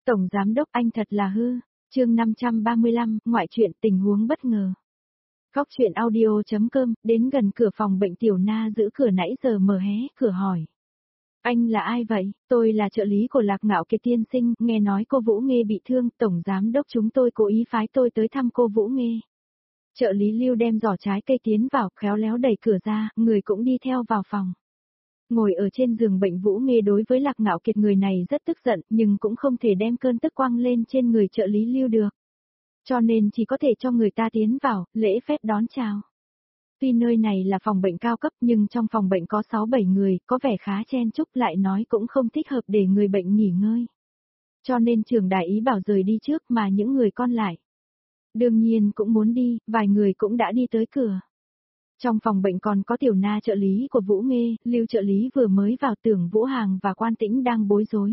Tổng Giám Đốc anh thật là hư. Chương 535, ngoại truyện tình huống bất ngờ. Góc truyện audio.com, đến gần cửa phòng bệnh Tiểu Na giữ cửa nãy giờ mở hé, cửa hỏi. Anh là ai vậy? Tôi là trợ lý của Lạc Ngạo Kiệt tiên sinh, nghe nói cô Vũ Nghê bị thương, Tổng Giám Đốc chúng tôi cố ý phái tôi tới thăm cô Vũ Nghê. Trợ lý Lưu đem giỏ trái cây tiến vào, khéo léo đẩy cửa ra, người cũng đi theo vào phòng. Ngồi ở trên giường bệnh Vũ Nghê đối với Lạc Ngạo Kiệt người này rất tức giận, nhưng cũng không thể đem cơn tức quăng lên trên người trợ lý Lưu được. Cho nên chỉ có thể cho người ta tiến vào, lễ phép đón chào. Tuy nơi này là phòng bệnh cao cấp nhưng trong phòng bệnh có 6-7 người, có vẻ khá chen chúc, lại nói cũng không thích hợp để người bệnh nghỉ ngơi. Cho nên trưởng đại ý bảo rời đi trước mà những người còn lại. Đương nhiên cũng muốn đi, vài người cũng đã đi tới cửa. Trong phòng bệnh còn có Tiểu Na trợ lý của Vũ Nghê, Lưu trợ lý vừa mới vào, Tưởng Vũ Hàng và Quan Tĩnh đang bối rối.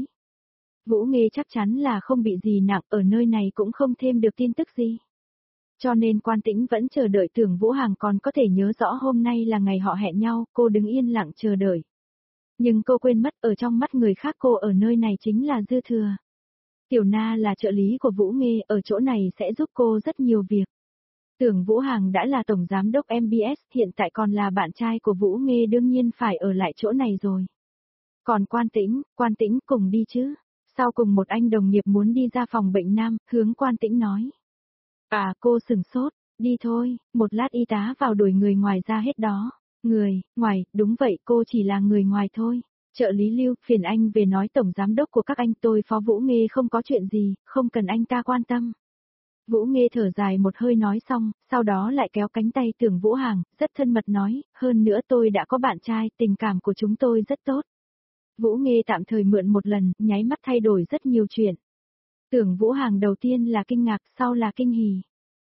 Vũ Nghê chắc chắn là không bị gì nặng, ở nơi này cũng không thêm được tin tức gì. Cho nên Quan Tĩnh vẫn chờ đợi. Tưởng Vũ Hàng còn có thể nhớ rõ hôm nay là ngày họ hẹn nhau, cô đứng yên lặng chờ đợi. Nhưng cô quên mất ở trong mắt người khác cô ở nơi này chính là dư thừa. Tiểu Na là trợ lý của Vũ Nghê, ở chỗ này sẽ giúp cô rất nhiều việc. Tưởng Vũ Hàng đã là tổng giám đốc MBS, hiện tại còn là bạn trai của Vũ Nghê, đương nhiên phải ở lại chỗ này rồi. Còn Quan Tĩnh cùng đi chứ. Sau cùng một anh đồng nghiệp muốn đi ra phòng bệnh nam, hướng Quan Tĩnh nói. À, cô sừng sốt, đi thôi, một lát y tá vào đuổi người ngoài ra hết đó. Người, ngoài, đúng vậy, cô chỉ là người ngoài thôi. Trợ lý Lưu, phiền anh về nói tổng giám đốc của các anh, tôi Phó Vũ Nghê không có chuyện gì, không cần anh ta quan tâm. Vũ Nghê thở dài một hơi nói xong, sau đó lại kéo cánh tay Tưởng Vũ Hàng, rất thân mật nói, hơn nữa tôi đã có bạn trai, tình cảm của chúng tôi rất tốt. Vũ Nghê tạm thời mượn một lần, nháy mắt thay đổi rất nhiều chuyện. Tưởng Vũ Hàng đầu tiên là kinh ngạc, sau là kinh hỉ.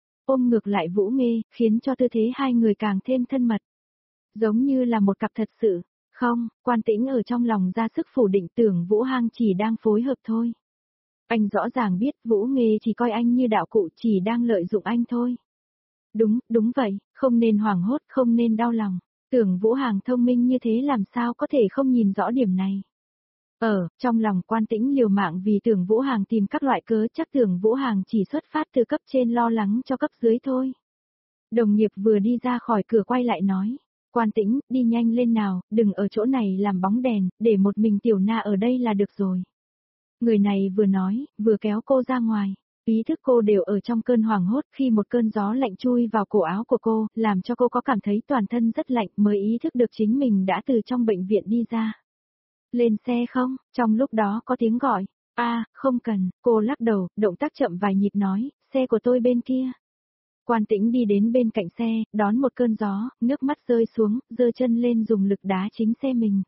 Ôm ngược lại Vũ Nghê, khiến cho tư thế hai người càng thêm thân mật. Giống như là một cặp thật sự. Không, Quan Tĩnh ở trong lòng ra sức phủ định Tưởng Vũ Hàng chỉ đang phối hợp thôi. Anh rõ ràng biết Vũ Nghê chỉ coi anh như đạo cụ, chỉ đang lợi dụng anh thôi. Đúng vậy, không nên hoảng hốt, không nên đau lòng. Tưởng Vũ Hàng thông minh như thế làm sao có thể không nhìn rõ điểm này. Trong lòng Quan Tĩnh liều mạng vì Tưởng Vũ Hàng tìm các loại cớ, chắc Tưởng Vũ Hàng chỉ xuất phát từ cấp trên lo lắng cho cấp dưới thôi. Đồng nghiệp vừa đi ra khỏi cửa quay lại nói. Quan Tĩnh, đi nhanh lên nào, đừng ở chỗ này làm bóng đèn, để một mình Tiểu Na ở đây là được rồi. Người này vừa nói, vừa kéo cô ra ngoài. Ý thức cô đều ở trong cơn hoảng hốt khi một cơn gió lạnh chui vào cổ áo của cô, làm cho cô có cảm thấy toàn thân rất lạnh, mới ý thức được chính mình đã từ trong bệnh viện đi ra. Lên xe không? Trong lúc đó có tiếng gọi. Không cần, cô lắc đầu, động tác chậm vài nhịp nói, xe của tôi bên kia. Quan Tĩnh đi đến bên cạnh xe, đón một cơn gió, nước mắt rơi xuống, giơ chân lên dùng lực đá chính xe mình.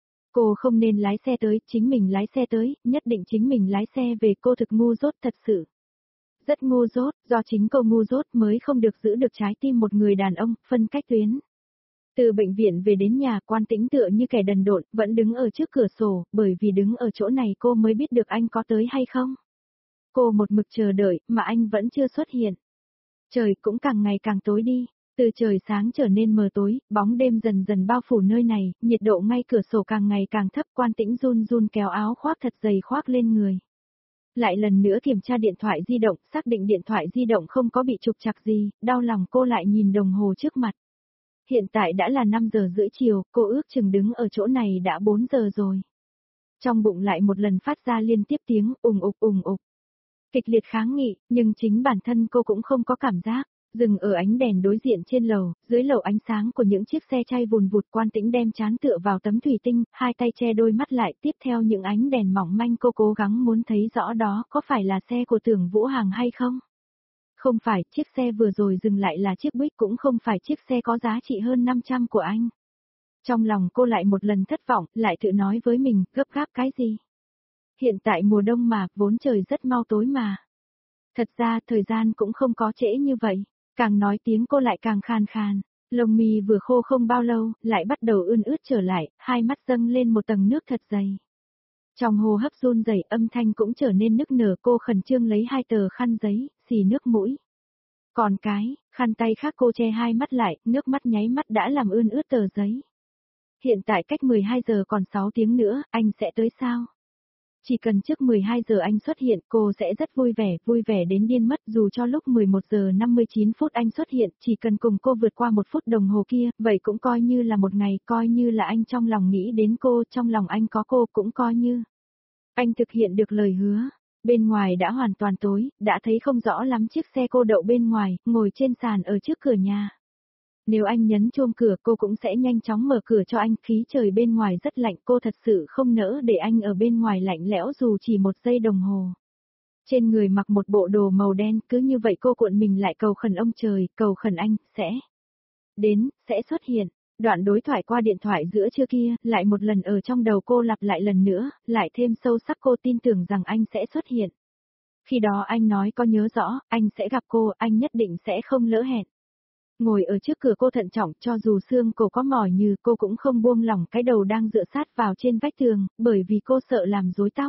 Cô không nên lái xe tới, chính mình lái xe tới, nhất định chính mình lái xe về, cô thực ngu dốt thật sự. Rất ngu dốt, do chính cô ngu dốt mới không được giữ được trái tim một người đàn ông, phân cách tuyến. Từ bệnh viện về đến nhà, Quan Tĩnh tựa như kẻ đần độn, vẫn đứng ở trước cửa sổ, bởi vì đứng ở chỗ này cô mới biết được anh có tới hay không. Cô một mực chờ đợi, mà anh vẫn chưa xuất hiện. Trời cũng càng ngày càng tối đi. Từ trời sáng trở nên mờ tối, bóng đêm dần dần bao phủ nơi này, nhiệt độ ngay cửa sổ càng ngày càng thấp. Quan Tĩnh run run kéo áo khoác thật dày khoác lên người. Lại lần nữa kiểm tra điện thoại di động, xác định điện thoại di động không có bị trục trặc gì, đau lòng cô lại nhìn đồng hồ trước mặt. Hiện tại đã là 5 giờ rưỡi chiều, cô ước chừng đứng ở chỗ này đã 4 giờ rồi. Trong bụng lại một lần phát ra liên tiếp tiếng ùng ục. Kịch liệt kháng nghị, nhưng chính bản thân cô cũng không có cảm giác. Dừng ở ánh đèn đối diện trên lầu, dưới lầu ánh sáng của những chiếc xe chay vùn vụt. Quan Tĩnh đem trán tựa vào tấm thủy tinh, hai tay che đôi mắt lại, tiếp theo những ánh đèn mỏng manh cô cố gắng muốn thấy rõ đó có phải là xe của Tưởng Vũ Hàng hay không. Không phải, chiếc xe vừa rồi dừng lại là chiếc Buick, cũng không phải chiếc xe có giá trị hơn 500 của anh. Trong lòng cô lại một lần thất vọng, lại tự nói với mình, gấp gáp cái gì? Hiện tại mùa đông mà, vốn trời rất mau tối mà. Thật ra thời gian cũng không có trễ như vậy. Càng nói tiếng cô lại càng khàn khàn, lông mi vừa khô không bao lâu, lại bắt đầu ươn ướt trở lại, hai mắt dâng lên một tầng nước thật dày. Trong hô hấp run rẩy, âm thanh cũng trở nên nức nở, cô khẩn trương lấy hai tờ khăn giấy, xì nước mũi. Còn cái, khăn tay khác cô che hai mắt lại, nước mắt nháy mắt đã làm ươn ướt tờ giấy. Hiện tại cách 12 giờ còn 6 tiếng nữa, anh sẽ tới sao? Chỉ cần trước 12 giờ anh xuất hiện, cô sẽ rất vui vẻ đến điên mất, dù cho lúc 11 giờ 59 phút anh xuất hiện, chỉ cần cùng cô vượt qua 1 phút đồng hồ kia, vậy cũng coi như là một ngày, coi như là anh trong lòng nghĩ đến cô, trong lòng anh có cô, cũng coi như anh thực hiện được lời hứa. Bên ngoài đã hoàn toàn tối, đã thấy không rõ lắm chiếc xe cô đậu bên ngoài, ngồi trên sàn ở trước cửa nhà. Nếu anh nhấn chuông cửa cô cũng sẽ nhanh chóng mở cửa cho anh, khí trời bên ngoài rất lạnh, cô thật sự không nỡ để anh ở bên ngoài lạnh lẽo dù chỉ 1 giây đồng hồ. Trên người mặc một bộ đồ màu đen, cứ như vậy cô cuộn mình lại cầu khẩn ông trời, cầu khẩn anh, sẽ đến, sẽ xuất hiện. Đoạn đối thoại qua điện thoại giữa trưa kia, lại một lần ở trong đầu cô lặp lại lần nữa, lại thêm sâu sắc cô tin tưởng rằng anh sẽ xuất hiện. Khi đó anh nói có nhớ rõ, anh sẽ gặp cô, anh nhất định sẽ không lỡ hẹn. Ngồi ở trước cửa cô thận trọng, cho dù xương cổ có mỏi như cô cũng không buông lỏng cái đầu đang dựa sát vào trên vách tường, bởi vì cô sợ làm rối tóc.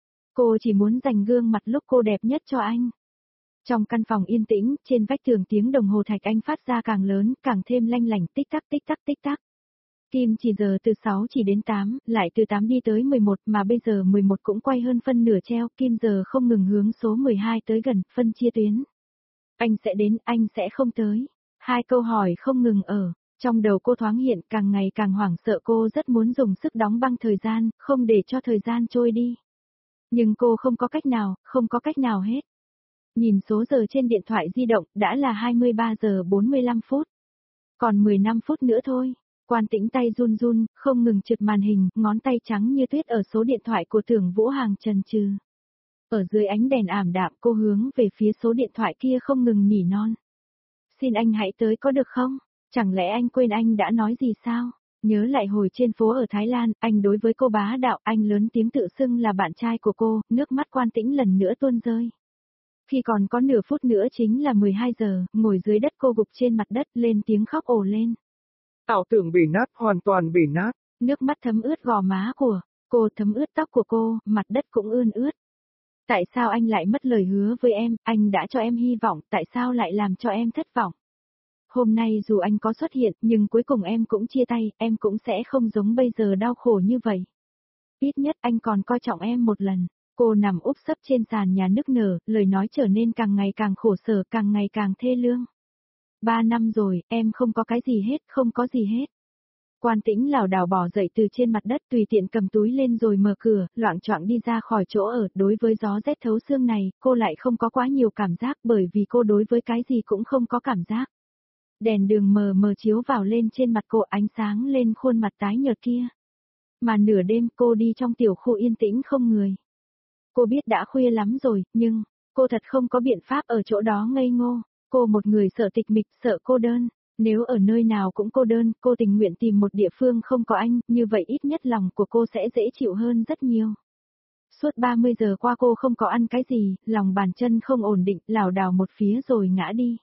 Cô chỉ muốn dành gương mặt lúc cô đẹp nhất cho anh. Trong căn phòng yên tĩnh, trên vách tường tiếng đồng hồ thạch anh phát ra càng lớn, càng thêm lanh lảnh, tích tắc tích tắc tích tắc. Kim chỉ giờ từ 6 chỉ đến 8, lại từ 8 đi tới 11, mà bây giờ 11 cũng quay hơn phân nửa treo, kim giờ không ngừng hướng số 12 tới gần, phân chia tuyến. Anh sẽ đến, anh sẽ không tới. 2 câu hỏi không ngừng ở, trong đầu cô thoáng hiện, càng ngày càng hoảng sợ, cô rất muốn dùng sức đóng băng thời gian, không để cho thời gian trôi đi. Nhưng cô không có cách nào, không có cách nào hết. Nhìn số giờ trên điện thoại di động, đã là 23 giờ 45 phút. Còn 15 phút nữa thôi. Quan Tĩnh tay run run, không ngừng trượt màn hình, ngón tay trắng như tuyết ở số điện thoại của Tưởng Vũ Hàng chần chừ. Ở dưới ánh đèn ảm đạm cô hướng về phía số điện thoại kia không ngừng nỉ non. Xin anh hãy tới có được không? Chẳng lẽ anh quên anh đã nói gì sao? Nhớ lại hồi trên phố ở Thái Lan, anh đối với cô bá đạo, anh lớn tiếng tự xưng là bạn trai của cô, nước mắt Quan Tĩnh lần nữa tuôn rơi. Khi còn có nửa phút nữa chính là 12 giờ, ngồi dưới đất cô gục trên mặt đất lên tiếng khóc ồ lên. Ảo tưởng bể nát, hoàn toàn bể nát. Nước mắt thấm ướt gò má của cô, thấm ướt tóc của cô, mặt đất cũng ươn ướt. Tại sao anh lại mất lời hứa với em, anh đã cho em hy vọng, tại sao lại làm cho em thất vọng? Hôm nay dù anh có xuất hiện, nhưng cuối cùng em cũng chia tay, em cũng sẽ không giống bây giờ đau khổ như vậy. Ít nhất anh còn coi trọng em một lần. Cô nằm úp sấp trên sàn nhà nức nở, lời nói trở nên càng ngày càng khổ sở, càng ngày càng thê lương. 3 năm rồi, em không có cái gì hết, không có gì hết. Quan Tĩnh lảo đảo bò dậy từ trên mặt đất, tùy tiện cầm túi lên rồi mở cửa, loạng choạng đi ra khỏi chỗ ở. Đối với gió rét thấu xương này, cô lại không có quá nhiều cảm giác, bởi vì cô đối với cái gì cũng không có cảm giác. Đèn đường mờ mờ chiếu vào lên trên mặt cô, ánh sáng lên khuôn mặt tái nhợt kia. Mà nửa đêm cô đi trong tiểu khu yên tĩnh không người. Cô biết đã khuya lắm rồi, nhưng cô thật không có biện pháp ở chỗ đó ngây ngô. Cô một người sợ tịch mịch, sợ cô đơn. Nếu ở nơi nào cũng cô đơn, cô tình nguyện tìm một địa phương không có anh, như vậy ít nhất lòng của cô sẽ dễ chịu hơn rất nhiều. Suốt 30 giờ qua cô không có ăn cái gì, lòng bàn chân không ổn định, lảo đảo một phía rồi ngã đi.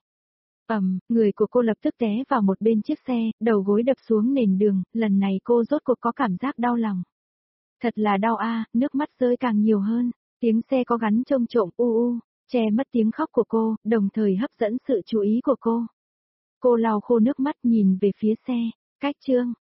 Người của cô lập tức té vào một bên chiếc xe, đầu gối đập xuống nền đường, lần này cô rốt cuộc có cảm giác đau lòng. Thật là đau a, nước mắt rơi càng nhiều hơn, tiếng xe có gắn trông trộm che mất tiếng khóc của cô, đồng thời hấp dẫn sự chú ý của cô. Cô lau khô nước mắt nhìn về phía xe, cách chương.